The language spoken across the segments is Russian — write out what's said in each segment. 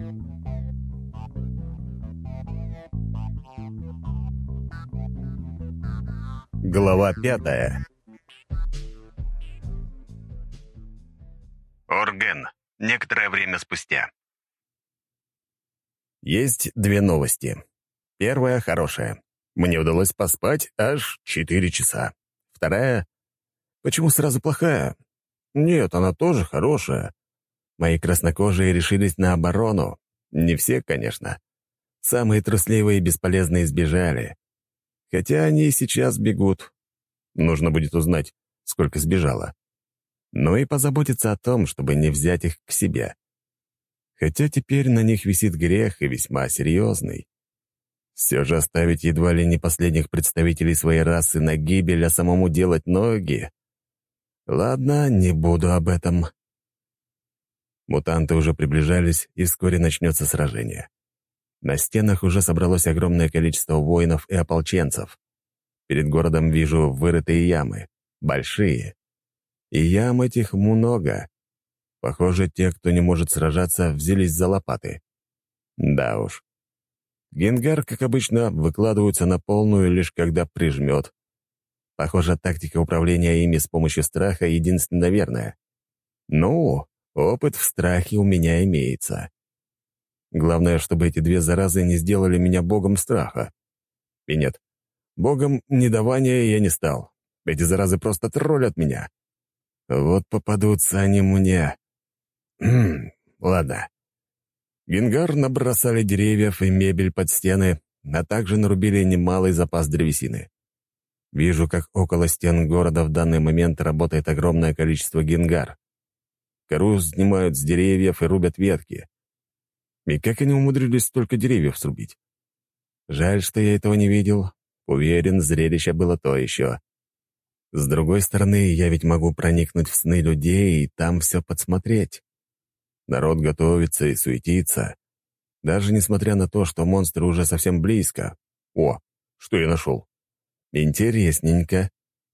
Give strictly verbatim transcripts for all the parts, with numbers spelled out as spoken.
Глава пятая. Орген. Некоторое время спустя. Есть две новости. Первая хорошая. Мне удалось поспать аж четыре часа. Вторая. Почему сразу плохая? Нет, она тоже хорошая. Мои краснокожие решились на оборону. Не все, конечно. Самые трусливые и бесполезные сбежали. Хотя они и сейчас бегут. Нужно будет узнать, сколько сбежало. Но и позаботиться о том, чтобы не взять их к себе. Хотя теперь на них висит грех и весьма серьезный. Все же оставить едва ли не последних представителей своей расы на гибель, а самому делать ноги. Ладно, не буду об этом. Мутанты уже приближались, и вскоре начнется сражение. На стенах уже собралось огромное количество воинов и ополченцев. Перед городом вижу вырытые ямы. Большие. И ям этих много. Похоже, те, кто не может сражаться, взялись за лопаты. Да уж. Генгар, как обычно, выкладываются на полную, лишь когда прижмет. Похоже, тактика управления ими с помощью страха единственно верная. Ну, опыт в страхе у меня имеется. Главное, чтобы эти две заразы не сделали меня богом страха. И нет, богом недавания я не стал. Эти заразы просто троллят меня. Вот попадутся они мне. Хм, ладно. Генгар набросали деревьев и мебель под стены, а также нарубили немалый запас древесины. Вижу, как около стен города в данный момент работает огромное количество генгар. Кору снимают с деревьев и рубят ветки. И как они умудрились столько деревьев срубить? Жаль, что я этого не видел. Уверен, зрелище было то еще. С другой стороны, я ведь могу проникнуть в сны людей и там все подсмотреть. Народ готовится и суетится, даже несмотря на то, что монстры уже совсем близко. О, что я нашел? Интересненько.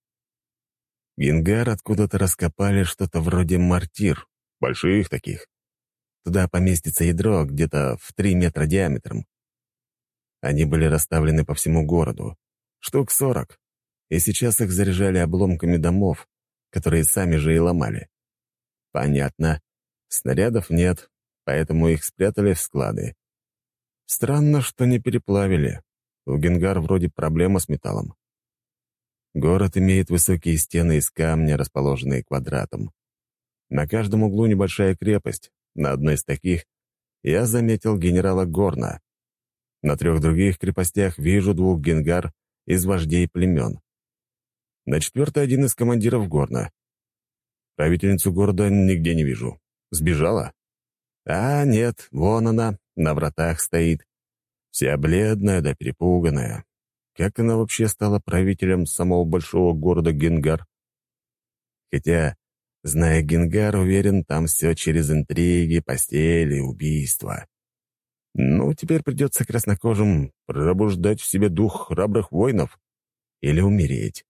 Генгар откуда-то раскопали что-то вроде мортир, больших таких. Туда поместится ядро где-то в три метра диаметром. Они были расставлены по всему городу, штук сорок, и сейчас их заряжали обломками домов, которые сами же и ломали. Понятно. Снарядов нет, поэтому их спрятали в склады. Странно, что не переплавили. У Генгар вроде проблема с металлом. Город имеет высокие стены из камня, расположенные квадратом. На каждом углу небольшая крепость. На одной из таких я заметил генерала Горна. На трех других крепостях вижу двух генгар из вождей племен. На четвертой один из командиров Горна. Правительницу города нигде не вижу. Сбежала? А, нет, вон она, на вратах стоит. Вся бледная да перепуганная. Как она вообще стала правителем самого большого города Генгар? Хотя, зная Генгар, уверен, там все через интриги, постели, убийства. Ну, теперь придется краснокожим пробуждать в себе дух храбрых воинов или умереть.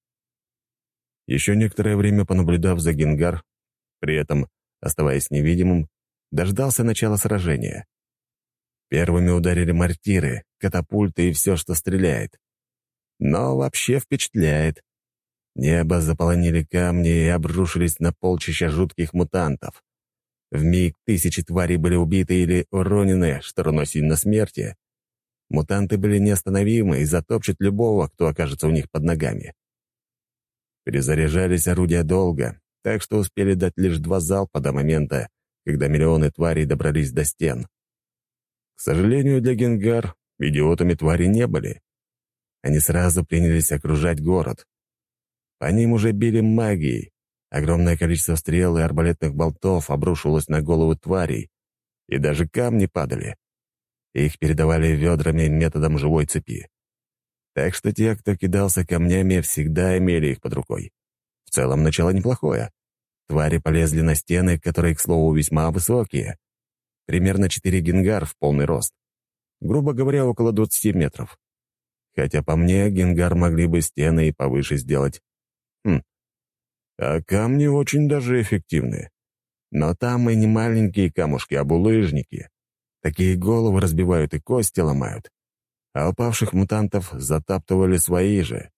Еще некоторое время понаблюдав за Генгар, при этом, оставаясь невидимым, дождался начала сражения. Первыми ударили мортиры, катапульты и все, что стреляет. Но вообще впечатляет. Небо заполонили камни и обрушились на полчища жутких мутантов. Вмиг тысячи тварей были убиты или уронены, что равносильно смерти. Мутанты были неостановимы и затопчут любого, кто окажется у них под ногами. Перезаряжались орудия долго, так что успели дать лишь два залпа до момента, когда миллионы тварей добрались до стен. К сожалению, для Генгар идиотами твари не были. Они сразу принялись окружать город. По ним уже били магией. Огромное количество стрел и арбалетных болтов обрушилось на головы тварей, и даже камни падали. Их передавали ведрами методом живой цепи. Так что те, кто кидался камнями, всегда имели их под рукой. В целом, начало неплохое. Твари полезли на стены, которые, к слову, весьма высокие. Примерно четыре генгар в полный рост. Грубо говоря, около двадцати метров. Хотя, по мне, генгар могли бы стены и повыше сделать. Хм. А камни очень даже эффективны. Но там и не маленькие камушки, а булыжники. Такие головы разбивают и кости ломают, а упавших мутантов затаптывали свои же.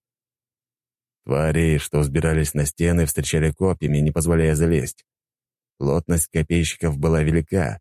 Твари, что взбирались на стены, встречали копьями, не позволяя залезть. Плотность копейщиков была велика,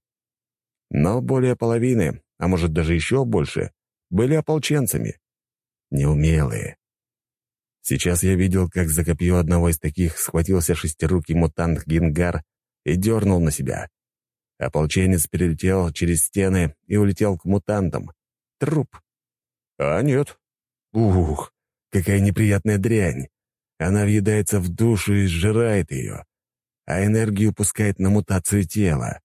но более половины, а может даже еще больше, были ополченцами. Неумелые. Сейчас я видел, как за копье одного из таких схватился шестирукий мутант Гингар и дернул на себя. Ополченец перелетел через стены и улетел к мутантам. Труп. А нет. Ух, какая неприятная дрянь. Она въедается в душу и сжирает ее, а энергию пускает на мутацию тела.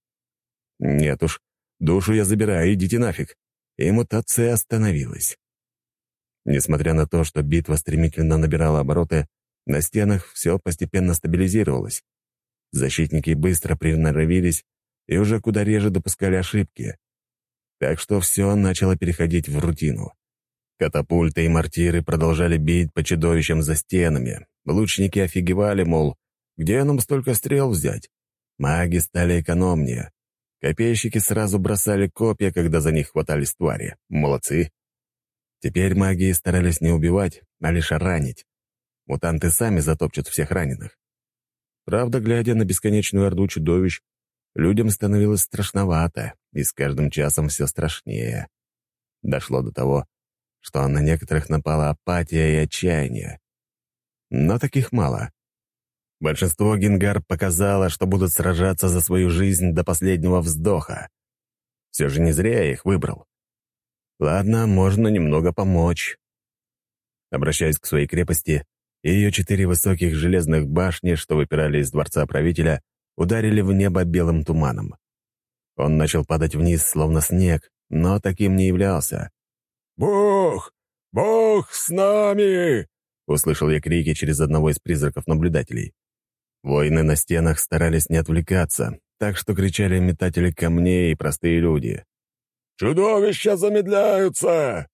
Нет уж, душу я забираю, идите нафиг. И мутация остановилась. Несмотря на то, что битва стремительно набирала обороты, на стенах все постепенно стабилизировалось. Защитники быстро приноровились и уже куда реже допускали ошибки. Так что все начало переходить в рутину. Катапульты и мортиры продолжали бить по чудовищам за стенами. Лучники офигевали, мол, где нам столько стрел взять? Маги стали экономнее. Копейщики сразу бросали копья, когда за них хватались твари. Молодцы. Теперь маги старались не убивать, а лишь ранить. Мутанты сами затопчут всех раненых. Правда, глядя на бесконечную орду чудовищ, людям становилось страшновато, и с каждым часом все страшнее. Дошло до того, что на некоторых напала апатия и отчаяние. Но таких мало. Большинство Гингар показало, что будут сражаться за свою жизнь до последнего вздоха. Все же не зря я их выбрал. Ладно, можно немного помочь. Обращаясь к своей крепости, и ее четыре высоких железных башни, что выпирали из дворца правителя, ударили в небо белым туманом. Он начал падать вниз, словно снег, но таким не являлся. «Бог! Бог с нами!» — услышал я крики через одного из призраков-наблюдателей. Воины на стенах старались не отвлекаться, так что кричали метатели камней и простые люди. «Чудовища замедляются!»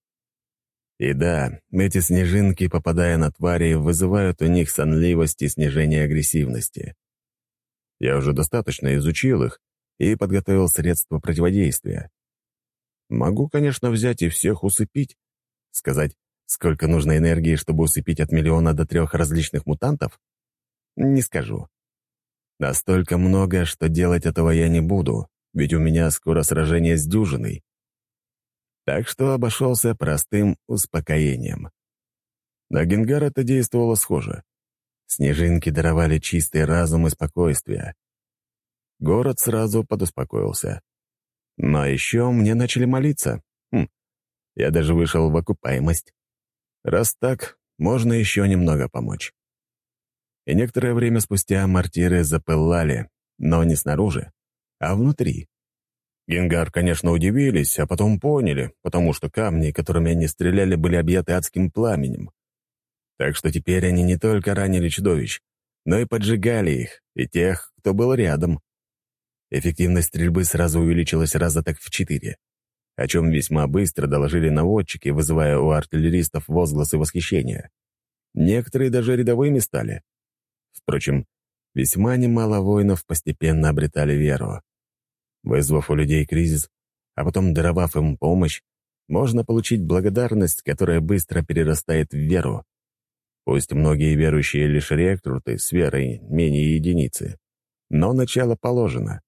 И да, эти снежинки, попадая на твари, вызывают у них сонливость и снижение агрессивности. Я уже достаточно изучил их и подготовил средства противодействия. Могу, конечно, взять и всех усыпить, сказать, сколько нужно энергии, чтобы усыпить от миллиона до трех различных мутантов? Не скажу. Настолько много, что делать этого я не буду, ведь у меня скоро сражение с дюжиной. Так что обошелся простым успокоением. На Гингар это действовало схоже. Снежинки даровали чистый разум и спокойствие. Город сразу подуспокоился. Но еще мне начали молиться. Хм, я даже вышел в окупаемость. Раз так, можно еще немного помочь. И некоторое время спустя мортиры запылали, но не снаружи, а внутри. Гингар, конечно, удивились, а потом поняли, потому что камни, которыми они стреляли, были объяты адским пламенем. Так что теперь они не только ранили чудовищ, но и поджигали их, и тех, кто был рядом. Эффективность стрельбы сразу увеличилась раза так в четыре, о чем весьма быстро доложили наводчики, вызывая у артиллеристов возгласы восхищения. Некоторые даже рядовыми стали. Впрочем, весьма немало воинов постепенно обретали веру. Вызвав у людей кризис, а потом даровав им помощь, можно получить благодарность, которая быстро перерастает в веру. Пусть многие верующие лишь рекруты с верой менее единицы, но начало положено.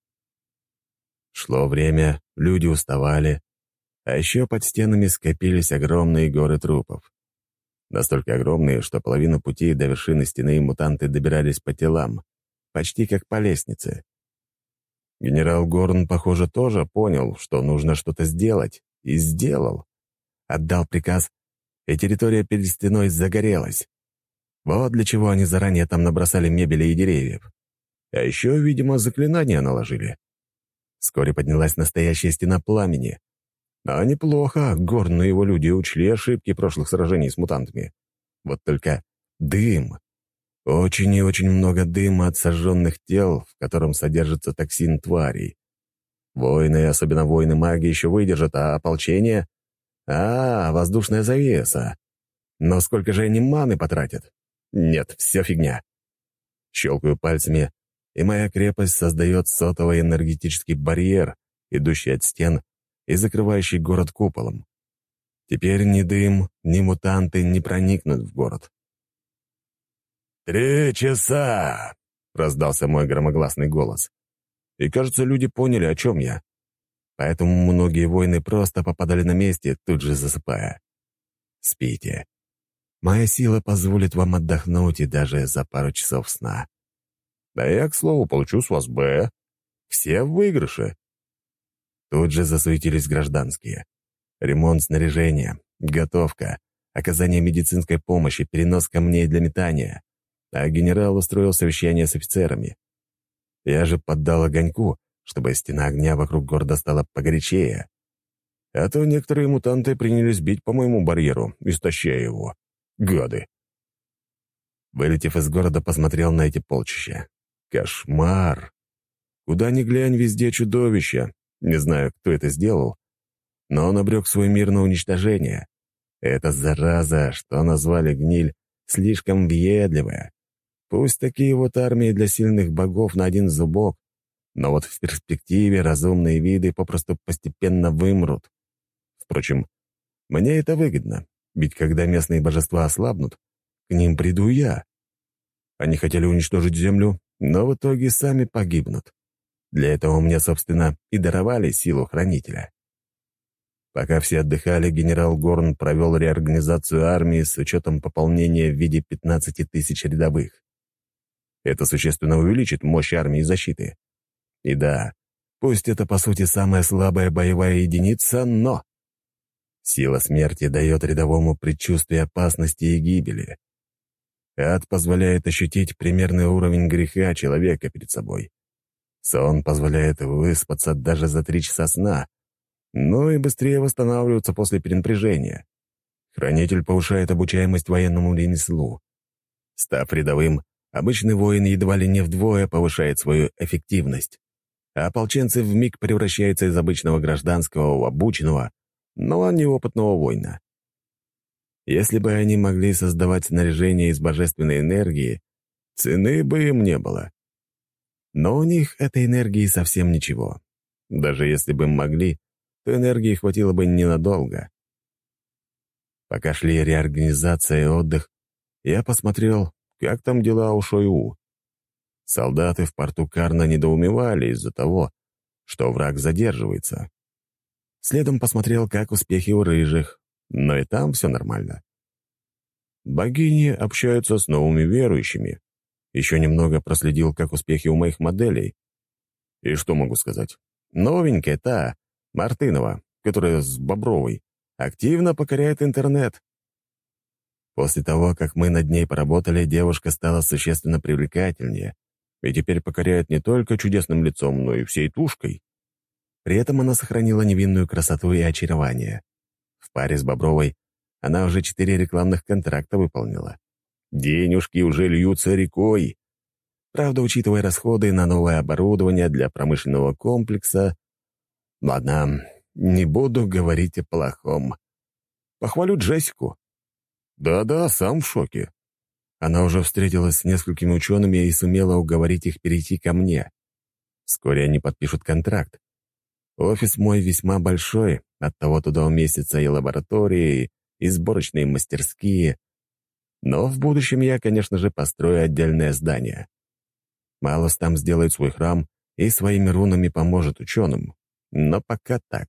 Шло время, люди уставали, а еще под стенами скопились огромные горы трупов. Настолько огромные, что половину пути до вершины стены мутанты добирались по телам, почти как по лестнице. Генерал Горн, похоже, тоже понял, что нужно что-то сделать, и сделал. Отдал приказ, и территория перед стеной загорелась. Вот для чего они заранее там набросали мебели и деревьев. А еще, видимо, заклинания наложили. Вскоре поднялась настоящая стена пламени. А неплохо, Горн и его люди учли ошибки прошлых сражений с мутантами. Вот только дым. Очень и очень много дыма от сожженных тел, в котором содержится токсин тварей. Воины, особенно воины-маги, еще выдержат, а ополчение? А, воздушная завеса. Но сколько же они маны потратят? Нет, все фигня. Щелкаю пальцами, и моя крепость создает сотовый энергетический барьер, идущий от стен и закрывающий город куполом. Теперь ни дым, ни мутанты не проникнут в город. «Три часа!» — раздался мой громогласный голос. И, кажется, люди поняли, о чем я. Поэтому многие воины просто попадали на месте, тут же засыпая. Спите. Моя сила позволит вам отдохнуть и даже за пару часов сна. Да я, к слову, получу с вас Б. Все в выигрыше. Тут же засуетились гражданские. Ремонт снаряжения, готовка, оказание медицинской помощи, перенос камней для метания. А генерал устроил совещание с офицерами. Я же поддал огоньку, чтобы стена огня вокруг города стала погорячее. А то некоторые мутанты принялись бить по моему барьеру, истощая его. Гады. Вылетев из города, посмотрел на эти полчища. Кошмар. Куда ни глянь, везде чудовища. Не знаю, кто это сделал, но он обрек свой мир на уничтожение. Эта зараза, что назвали гниль, слишком въедливая. Пусть такие вот армии для сильных богов на один зубок, но вот в перспективе разумные виды попросту постепенно вымрут. Впрочем, мне это выгодно, ведь когда местные божества ослабнут, к ним приду я. Они хотели уничтожить Землю, но в итоге сами погибнут. Для этого мне, собственно, и даровали силу Хранителя. Пока все отдыхали, генерал Горн провел реорганизацию армии с учетом пополнения в виде пятнадцати тысяч рядовых. Это существенно увеличит мощь армии защиты. И да, пусть это, по сути, самая слабая боевая единица, но... Сила смерти дает рядовому предчувствие опасности и гибели. Ад позволяет ощутить примерный уровень греха человека перед собой. Сон позволяет выспаться даже за три часа сна, ну и быстрее восстанавливаться после перенапряжения. Хранитель повышает обучаемость военному ремеслу. Став рядовым, обычный воин едва ли не вдвое повышает свою эффективность, а ополченцы вмиг превращаются из обычного гражданского в обученного, но неопытного воина. Если бы они могли создавать снаряжение из божественной энергии, цены бы им не было. Но у них этой энергии совсем ничего. Даже если бы могли, то энергии хватило бы ненадолго. Пока шли реорганизация и отдых, я посмотрел, как там дела у Шойу. Солдаты в порту Карна недоумевали из-за того, что враг задерживается. Следом посмотрел, как успехи у рыжих, но и там все нормально. Богини общаются с новыми верующими. Еще немного проследил, как успехи у моих моделей. И что могу сказать? Новенькая та, Мартынова, которая с Бобровой, активно покоряет интернет. После того, как мы над ней поработали, девушка стала существенно привлекательнее и теперь покоряет не только чудесным лицом, но и всей тушкой. При этом она сохранила невинную красоту и очарование. В паре с Бобровой она уже четыре рекламных контракта выполнила. Денежки уже льются рекой. Правда, учитывая расходы на новое оборудование для промышленного комплекса... Ладно, не буду говорить о плохом. Похвалю Джессику. Да-да, сам в шоке. Она уже встретилась с несколькими учеными и сумела уговорить их перейти ко мне. Вскоре они подпишут контракт. Офис мой весьма большой, оттого туда уместятся и лаборатории, и сборочные мастерские. Но в будущем я, конечно же, построю отдельное здание. Малос там сделает свой храм и своими рунами поможет ученым. Но пока так.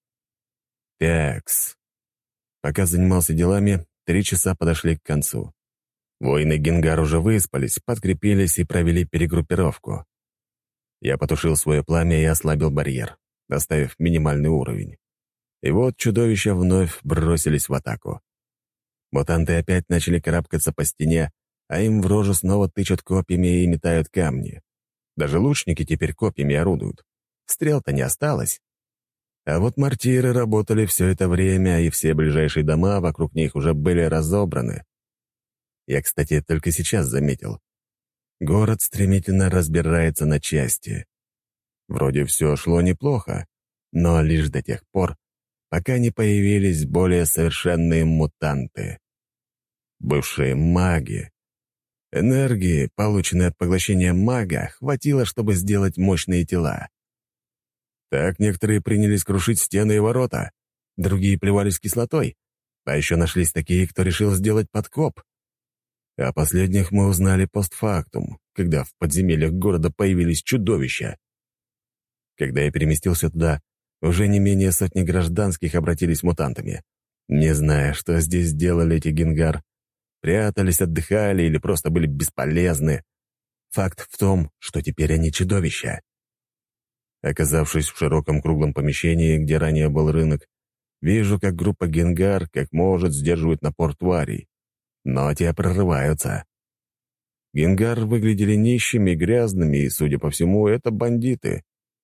Такс. Пока занимался делами, три часа подошли к концу. Воины Генгар уже выспались, подкрепились и провели перегруппировку. Я потушил свое пламя и ослабил барьер, оставив минимальный уровень. И вот чудовища вновь бросились в атаку. Мутанты опять начали карабкаться по стене, а им в рожу снова тычут копьями и метают камни. Даже лучники теперь копьями орудуют. Стрел-то не осталось. А вот мортиры работали все это время, и все ближайшие дома вокруг них уже были разобраны. Я, кстати, только сейчас заметил. Город стремительно разбирается на части. Вроде все шло неплохо, но лишь до тех пор, пока не появились более совершенные мутанты. Бывшие маги. Энергии, полученной от поглощения мага, хватило, чтобы сделать мощные тела. Так некоторые принялись крушить стены и ворота, другие плевались кислотой, а еще нашлись такие, кто решил сделать подкоп. О последних мы узнали постфактум, когда в подземельях города появились чудовища. Когда я переместился туда, уже не менее сотни гражданских обратились мутантами. Не зная, что здесь делали эти Гингар, прятались, отдыхали или просто были бесполезны. Факт в том, что теперь они чудовища. Оказавшись в широком круглом помещении, где ранее был рынок, вижу, как группа Гингар как может сдерживает напор тварей. Но те прорываются. Гингар выглядели нищими, грязными, и, судя по всему, это бандиты.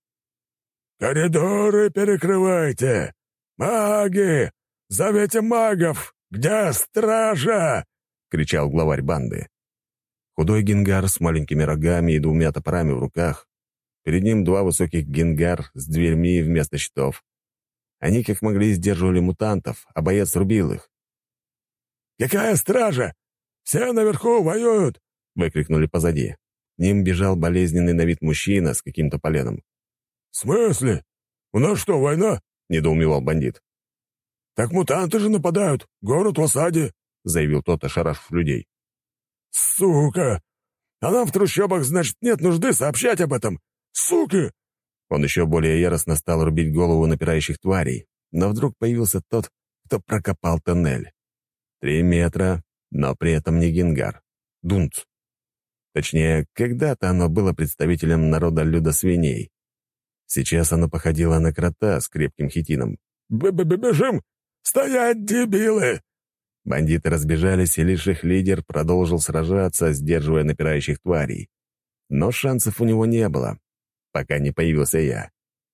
«Коридоры перекрывайте! Маги! Зовите магов! Где стража?» — кричал главарь банды. Худой Гингар с маленькими рогами и двумя топорами в руках. Перед ним два высоких Гингар с дверьми вместо щитов. Они как могли сдерживали мутантов, а боец рубил их. «Какая стража? Все наверху воюют!» — выкрикнули позади. К ним бежал болезненный на вид мужчина с каким-то поленом. «В смысле? У нас что, война?» — недоумевал бандит. «Так мутанты же нападают. Город в осаде», — заявил тот, ошарашив людей. «Сука! А нам в трущобах, значит, нет нужды сообщать об этом. Суки!» Он еще более яростно стал рубить голову напирающих тварей, но вдруг появился тот, кто прокопал тоннель. Три метра, но при этом не Гингар. Дунц. Точнее, когда-то оно было представителем народа людосвиней. Сейчас оно походило на крота с крепким хитином. «Б-б-бежим! Стоять, дебилы!» Бандиты разбежались, и лишь их лидер продолжил сражаться, сдерживая напирающих тварей. Но шансов у него не было, пока не появился я.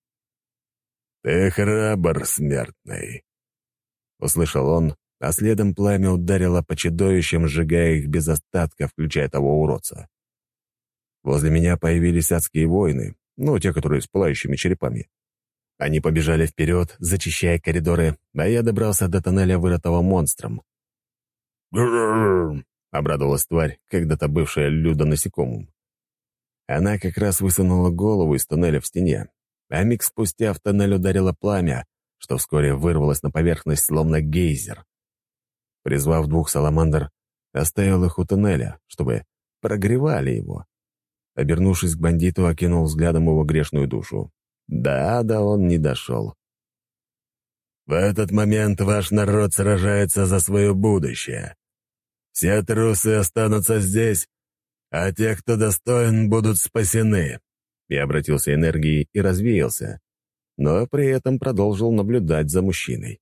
«Ты храбр, смертный!» — услышал он, а следом пламя ударило по чудовищам, сжигая их без остатка, включая того уродца. Возле меня появились адские воины, ну, те, которые с пылающими черепами. Они побежали вперед, зачищая коридоры, а я добрался до тоннеля, вырытого монстром. «Грррр!» — обрадовалась тварь, когда-то бывшая людонасекомым. Она как раз высунула голову из тоннеля в стене, а миг спустя в тоннель ударило пламя, что вскоре вырвалось на поверхность, словно гейзер. Призвав двух саламандр, оставил их у тоннеля, чтобы прогревали его. Обернувшись к бандиту, окинул взглядом его грешную душу. Да, да, он не дошел. «В этот момент ваш народ сражается за свое будущее. Все трусы останутся здесь, а те, кто достоин, будут спасены». Я обратился энергией и развеялся, но при этом продолжил наблюдать за мужчиной.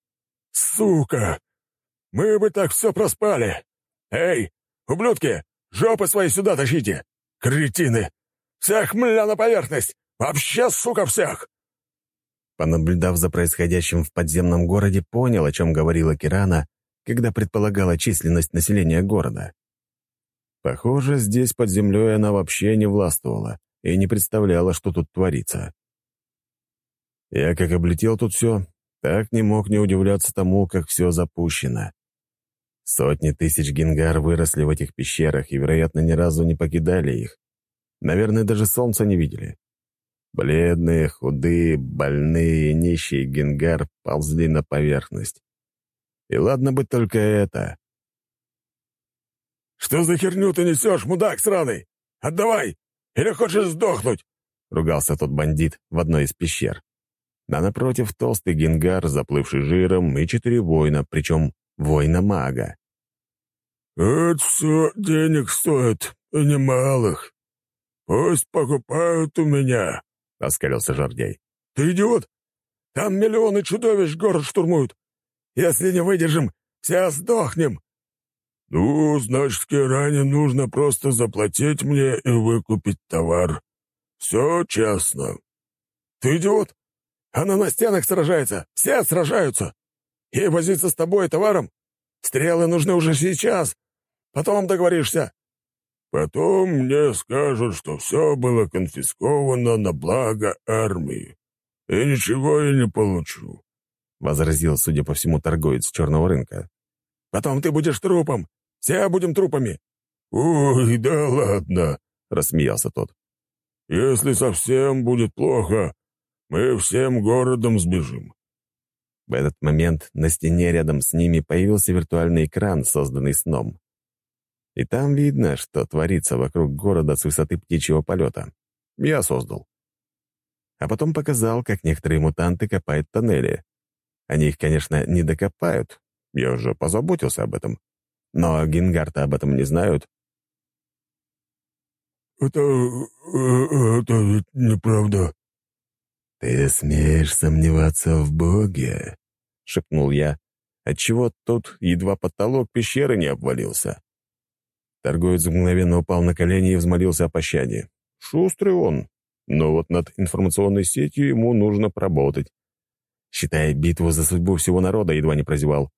«Сука! Мы бы так все проспали! Эй, ублюдки, жопы свои сюда тащите! Кретины! Всех, мля, на поверхность! Вообще, сука, всех!» Понаблюдав за происходящим в подземном городе, понял, о чем говорила Кирана, когда предполагала численность населения города. Похоже, здесь под землей она вообще не властвовала и не представляла, что тут творится. Я как облетел тут все, так не мог не удивляться тому, как все запущено. Сотни тысяч Гингар выросли в этих пещерах и, вероятно, ни разу не покидали их. Наверное, даже солнца не видели. Бледные, худые, больные, нищие Гингар ползли на поверхность. И ладно бы только это. «Что за херню ты несешь, мудак сраный? Отдавай! Или хочешь сдохнуть?» — ругался тот бандит в одной из пещер. А напротив толстый Гингар, заплывший жиром, и четыре воина, причем воина-мага. «Это все денег стоит, и немалых. Пусть покупают у меня», — оскалился Жордей. «Ты идиот? Там миллионы чудовищ город штурмуют. Если не выдержим, все сдохнем». «Ну, значит, Киране нужно просто заплатить мне и выкупить товар. Все честно». «Ты идиот? Она на стенах сражается, все сражаются. Ей возиться с тобой и товаром? Стрелы нужны уже сейчас. Потом договоришься». «Потом мне скажут, что все было конфисковано на благо армии, и ничего я не получу», — возразил, судя по всему, торговец черного рынка. «Потом ты будешь трупом. Все будем трупами». «Ой, да ладно», — рассмеялся тот. «Если совсем будет плохо, мы всем городом сбежим». В этот момент на стене рядом с ними появился виртуальный экран, созданный сном. И там видно, что творится вокруг города с высоты птичьего полета. Я создал. А потом показал, как некоторые мутанты копают тоннели. Они их, конечно, не докопают. Я уже позаботился об этом. Но Гингарта об этом не знают. «Это... э, это ведь неправда». «Ты смеешь сомневаться в Боге?» — шепнул я, отчего тут едва потолок пещеры не обвалился. Торговец мгновенно упал на колени и взмолился о пощаде. Шустрый он, но вот над информационной сетью ему нужно поработать. Считай, битву за судьбу всего народа едва не прозевал.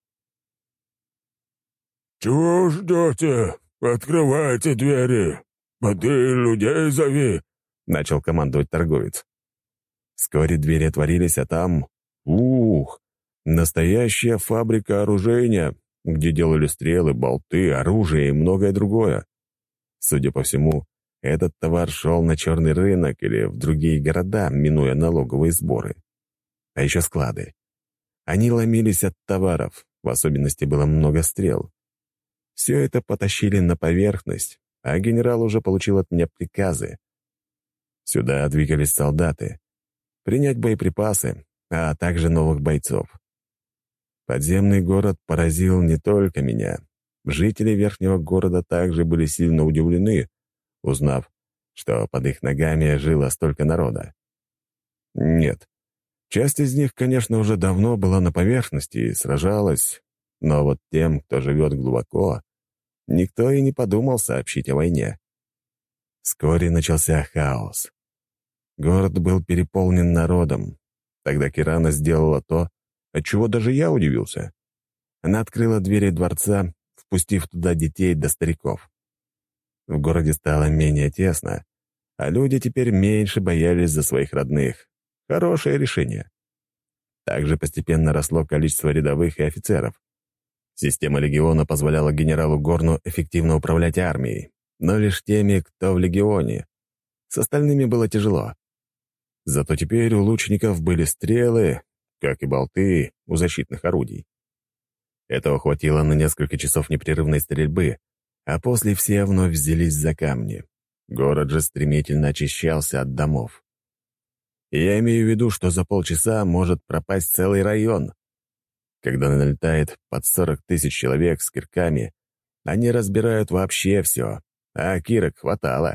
«Чего ждете? Открывайте двери! Поди людей зови!» — начал командовать торговец. Вскоре двери отворились, а там... Ух! Настоящая фабрика оружейня, где делали стрелы, болты, оружие и многое другое. Судя по всему, этот товар шел на черный рынок или в другие города, минуя налоговые сборы. А еще склады. Они ломились от товаров, в особенности было много стрел. Все это потащили на поверхность, а генерал уже получил от меня приказы. Сюда двигались солдаты. Принять боеприпасы, а также новых бойцов. Подземный город поразил не только меня. Жители верхнего города также были сильно удивлены, узнав, что под их ногами жило столько народа. Нет, часть из них, конечно, уже давно была на поверхности и сражалась, но вот тем, кто живет глубоко, никто и не подумал сообщить о войне. Вскоре начался хаос. Город был переполнен народом. Тогда Кирана сделала то, от чего даже я удивился. Она открыла двери дворца, впустив туда детей до стариков. В городе стало менее тесно, а люди теперь меньше боялись за своих родных. Хорошее решение. Также постепенно росло количество рядовых и офицеров. Система легиона позволяла генералу Горну эффективно управлять армией, но лишь теми, кто в легионе. С остальными было тяжело. Зато теперь у лучников были стрелы, как и болты у защитных орудий. Этого хватило на несколько часов непрерывной стрельбы, а после все вновь взялись за камни. Город же стремительно очищался от домов. И я имею в виду, что за полчаса может пропасть целый район. Когда налетает под сорок тысяч человек с кирками, они разбирают вообще все, а кирок хватало.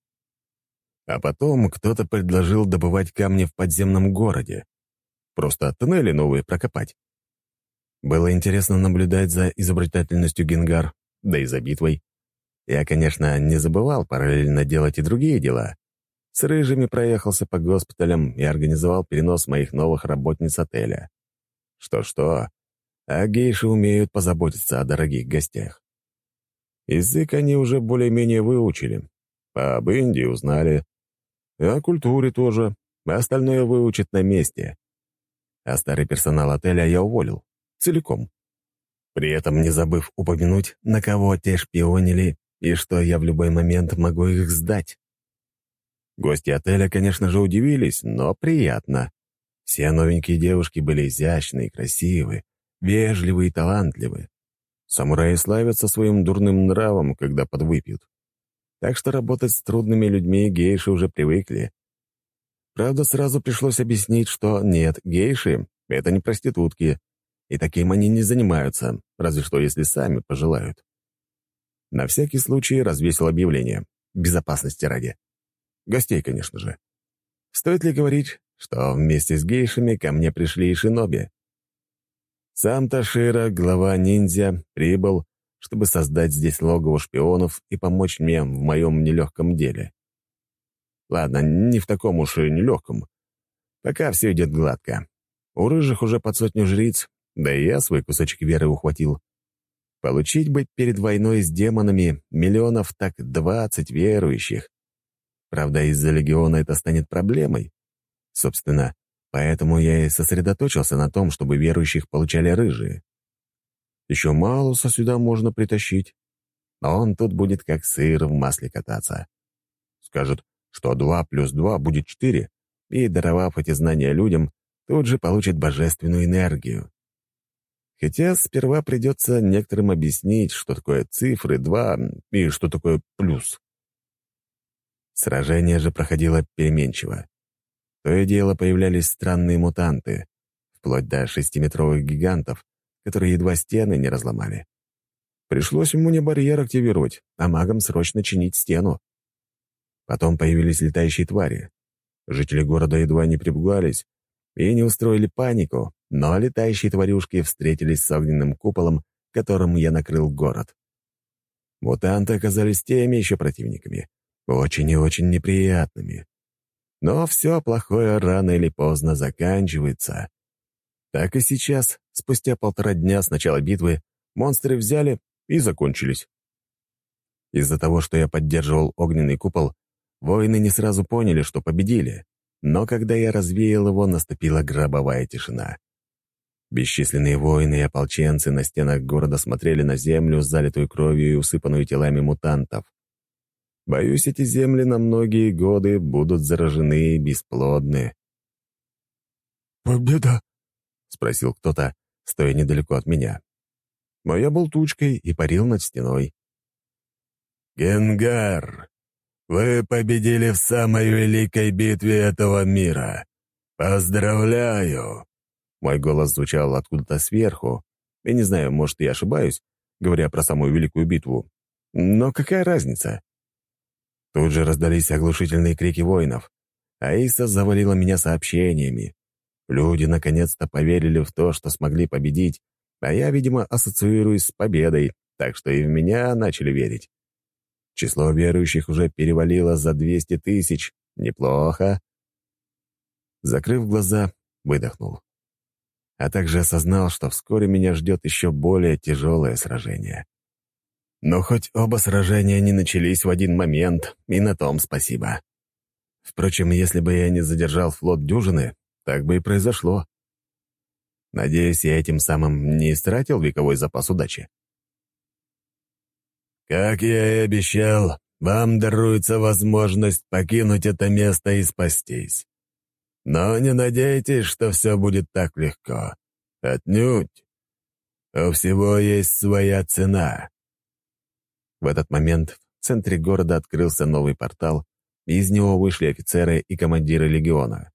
А потом кто-то предложил добывать камни в подземном городе. Просто тоннели новые прокопать. Было интересно наблюдать за изобретательностью Гингар, да и за битвой. Я, конечно, не забывал параллельно делать и другие дела. С рыжими проехался по госпиталям и организовал перенос моих новых работниц отеля. Что-что, а гейши умеют позаботиться о дорогих гостях. Язык они уже более-менее выучили. Об Индии узнали. И о культуре тоже. Остальное выучат на месте. А старый персонал отеля я уволил. Целиком. При этом не забыв упомянуть, на кого те шпионили и что я в любой момент могу их сдать. Гости отеля, конечно же, удивились, но приятно. Все новенькие девушки были изящные, красивые, вежливые и талантливые. Самураи славятся своим дурным нравом, когда подвыпьют. Так что работать с трудными людьми гейши уже привыкли. Правда, сразу пришлось объяснить, что нет, гейши — это не проститутки, и таким они не занимаются, разве что если сами пожелают. На всякий случай развесил объявление. Безопасности ради. Гостей, конечно же. Стоит ли говорить, что вместе с гейшами ко мне пришли и шиноби? Сам Ташира, глава ниндзя, прибыл, чтобы создать здесь логово шпионов и помочь мне в моем нелегком деле. Ладно, не в таком уж и нелегком. Пока все идет гладко. У рыжих уже под сотню жриц, да и я свой кусочек веры ухватил. Получить бы перед войной с демонами миллионов так двадцать верующих. Правда, из-за легиона это станет проблемой. Собственно, поэтому я и сосредоточился на том, чтобы верующих получали рыжие. Еще Малуса сюда можно притащить. Но он тут будет как сыр в масле кататься. Скажет, что два плюс два будет четыре, и, даровав эти знания людям, тут же получит божественную энергию. Хотя сперва придется некоторым объяснить, что такое цифры два и что такое плюс. Сражение же проходило переменчиво. То и дело появлялись странные мутанты, вплоть до шестиметровых гигантов, которые едва стены не разломали. Пришлось иммунобарьер активировать, а магам срочно чинить стену. Потом появились летающие твари. Жители города едва не припугались и не устроили панику, но летающие тварюшки встретились с огненным куполом, которым я накрыл город. Мутанты оказались теми еще противниками, очень и очень неприятными. Но все плохое рано или поздно заканчивается. Так и сейчас, спустя полтора дня с начала битвы, монстры взяли и закончились. Из-за того, что я поддерживал огненный купол, воины не сразу поняли, что победили, но когда я развеял его, наступила гробовая тишина. Бесчисленные воины и ополченцы на стенах города смотрели на землю, залитую кровью и усыпанную телами мутантов. Боюсь, эти земли на многие годы будут заражены и бесплодны. «Победа?» — спросил кто-то, стоя недалеко от меня. Но я был тучкой и парил над стеной. «Генгар, вы победили в самой великой битве этого мира. Поздравляю!» Мой голос звучал откуда-то сверху. Я не знаю, может, я ошибаюсь, говоря про самую великую битву. Но какая разница? Тут же раздались оглушительные крики воинов. Аиса завалила меня сообщениями. Люди наконец-то поверили в то, что смогли победить, а я, видимо, ассоциируюсь с победой, так что и в меня начали верить. Число верующих уже перевалило за двести тысяч. Неплохо. Закрыв глаза, выдохнул. А также осознал, что вскоре меня ждет еще более тяжелое сражение. Но хоть оба сражения не начались в один момент, и на том спасибо. Впрочем, если бы я не задержал флот дюжины, так бы и произошло. Надеюсь, я этим самым не истратил вековой запас удачи. «Как я и обещал, вам даруется возможность покинуть это место и спастись. Но не надейтесь, что все будет так легко. Отнюдь. У всего есть своя цена». В этот момент в центре города открылся новый портал, и из него вышли офицеры и командиры легиона.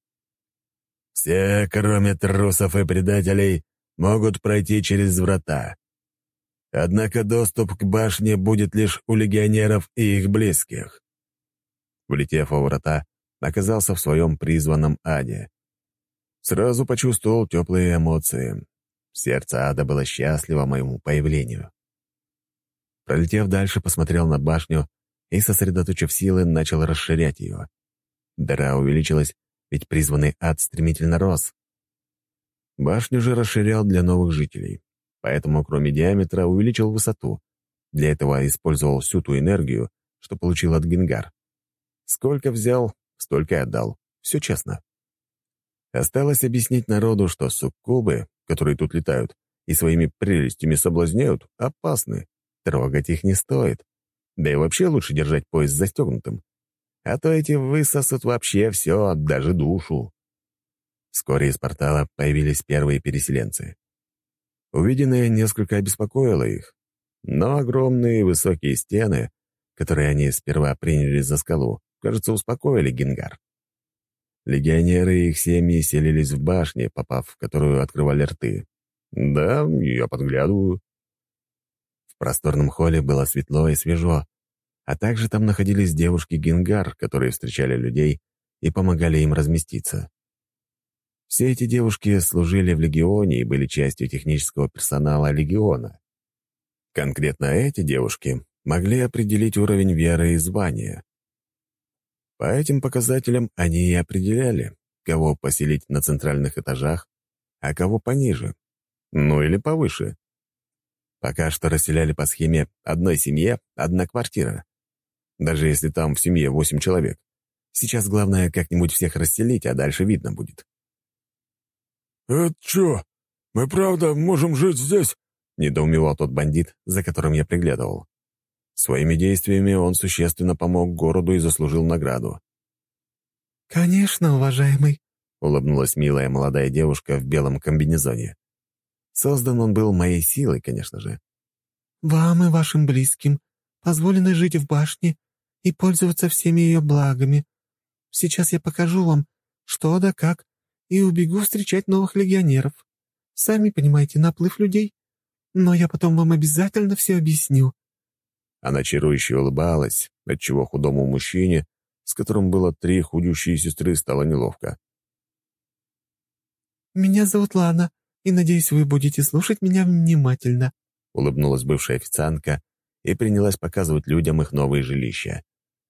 «Все, кроме трусов и предателей, могут пройти через врата. Однако доступ к башне будет лишь у легионеров и их близких». Влетев во врата, оказался в своем призванном аде. Сразу почувствовал теплые эмоции. Сердце ада было счастливо моему появлению. Пролетев дальше, посмотрел на башню и, сосредоточив силы, начал расширять ее. Дыра увеличилась, ведь призванный ад стремительно рос. Башню же расширял для новых жителей, поэтому, кроме диаметра, увеличил высоту. Для этого использовал всю ту энергию, что получил от Генгар. Сколько взял, столько и отдал. Все честно. Осталось объяснить народу, что суккубы, которые тут летают и своими прелестями соблазняют, опасны. Трогать их не стоит. Да и вообще лучше держать пояс застегнутым. А то эти высосут вообще все, даже душу. Вскоре из портала появились первые переселенцы. Увиденное несколько обеспокоило их. Но огромные высокие стены, которые они сперва приняли за скалу, кажется, успокоили Генгар. Легионеры и их семьи селились в башне, попав в которую открывали рты. Да, я подглядываю. В просторном холле было светло и свежо, а также там находились девушки Генгар, которые встречали людей и помогали им разместиться. Все эти девушки служили в легионе и были частью технического персонала легиона. Конкретно эти девушки могли определить уровень веры и звания. По этим показателям они и определяли, кого поселить на центральных этажах, а кого пониже, ну или повыше. Пока что расселяли по схеме «одной семье, одна квартира». Даже если там в семье восемь человек. Сейчас главное как-нибудь всех расселить, а дальше видно будет. «Это чё, мы правда можем жить здесь?» — недоумевал тот бандит, за которым я приглядывал. Своими действиями он существенно помог городу и заслужил награду. «Конечно, уважаемый», — улыбнулась милая молодая девушка в белом комбинезоне. Создан он был моей силой, конечно же. «вам и вашим близким позволено жить в башне и пользоваться всеми ее благами. Сейчас я покажу вам, что да как, и убегу встречать новых легионеров. Сами понимаете, наплыв людей. Но я потом вам обязательно все объясню». Она чарующе улыбалась, отчего худому мужчине, с которым было три худющие сестры, стало неловко. «Меня зовут Лана, и, надеюсь, вы будете слушать меня внимательно», — улыбнулась бывшая официантка и принялась показывать людям их новые жилища.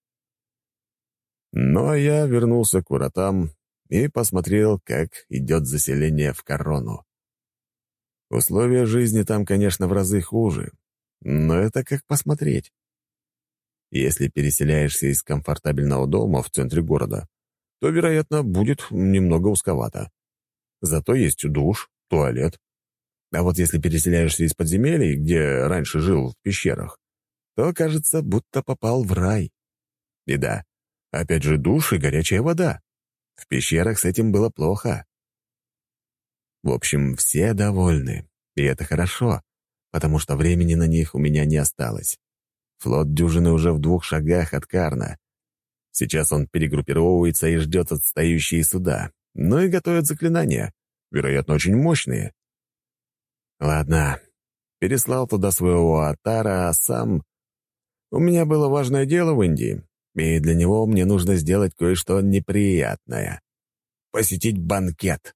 Ну, а я вернулся к воротам и посмотрел, как идет заселение в Корону. Условия жизни там, конечно, в разы хуже, но это как посмотреть. Если переселяешься из комфортабельного дома в центре города, то, вероятно, будет немного узковато. Зато есть душ, туалет. А вот если переселяешься из подземелий, где раньше жил в пещерах, то кажется, будто попал в рай. И да, опять же душ и горячая вода. В пещерах с этим было плохо. В общем, все довольны, и это хорошо, потому что времени на них у меня не осталось. Флот дюжины уже в двух шагах от Карна. Сейчас он перегруппировывается и ждет отстающие суда, ну и готовит заклинания, вероятно, очень мощные. Ладно, переслал туда своего Атара, а сам... У меня было важное дело в Индии, и для него мне нужно сделать кое-что неприятное. Посетить банкет.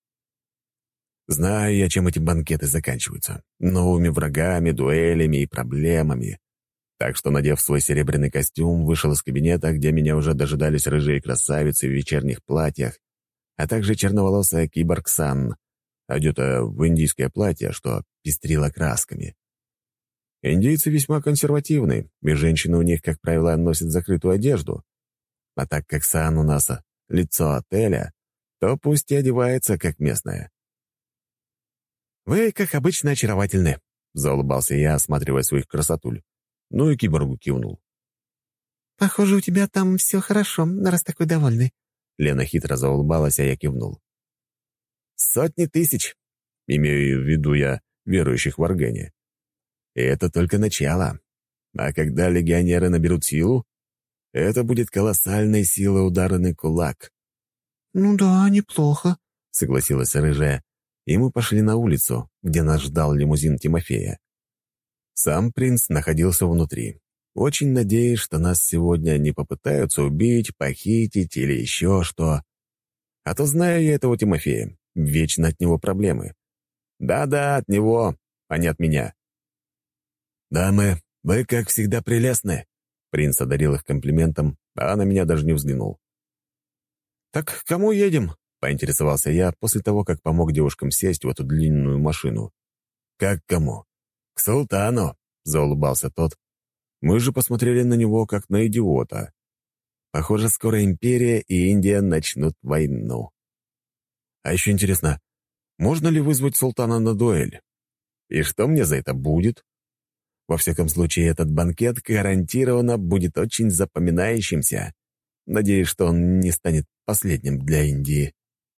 Знаю я, чем эти банкеты заканчиваются. Новыми врагами, дуэлями и проблемами. Так что, надев свой серебряный костюм, вышел из кабинета, где меня уже дожидались рыжие красавицы в вечерних платьях, а также черноволосая киборг Сан, одета в индийское платье, что пестрило красками. Индийцы весьма консервативны, и женщины у них, как правило, носят закрытую одежду. А так как Сан у нас лицо отеля, то пусть и одевается, как местная. «Вы, как обычно, очаровательны», — заулыбался я, осматривая своих красотуль. Ну и киборгу кивнул. «Похоже, у тебя там все хорошо, раз такой довольный». Лена хитро заулыбалась, а я кивнул. «Сотни тысяч», — имею в виду я верующих в Аргене. И это только начало. А когда легионеры наберут силу, это будет колоссальной силой ударный кулак. «Ну да, неплохо», — согласилась рыжая, и мы пошли на улицу, где нас ждал лимузин Тимофея. Сам принц находился внутри. Очень надеюсь, что нас сегодня не попытаются убить, похитить или еще что. А то знаю я этого Тимофея. Вечно от него проблемы. Да-да, от него, а не от меня. «Дамы, вы, как всегда, прелестны», — принц одарил их комплиментом, а на меня даже не взглянул. «Так к кому едем?» — поинтересовался я после того, как помог девушкам сесть в эту длинную машину. «Как к кому?» «К султану», — заулыбался тот. Мы же посмотрели на него, как на идиота. Похоже, скоро Империя и Индия начнут войну. А еще интересно, можно ли вызвать султана на дуэль? И что мне за это будет? Во всяком случае, этот банкет гарантированно будет очень запоминающимся. Надеюсь, что он не станет последним для Индии.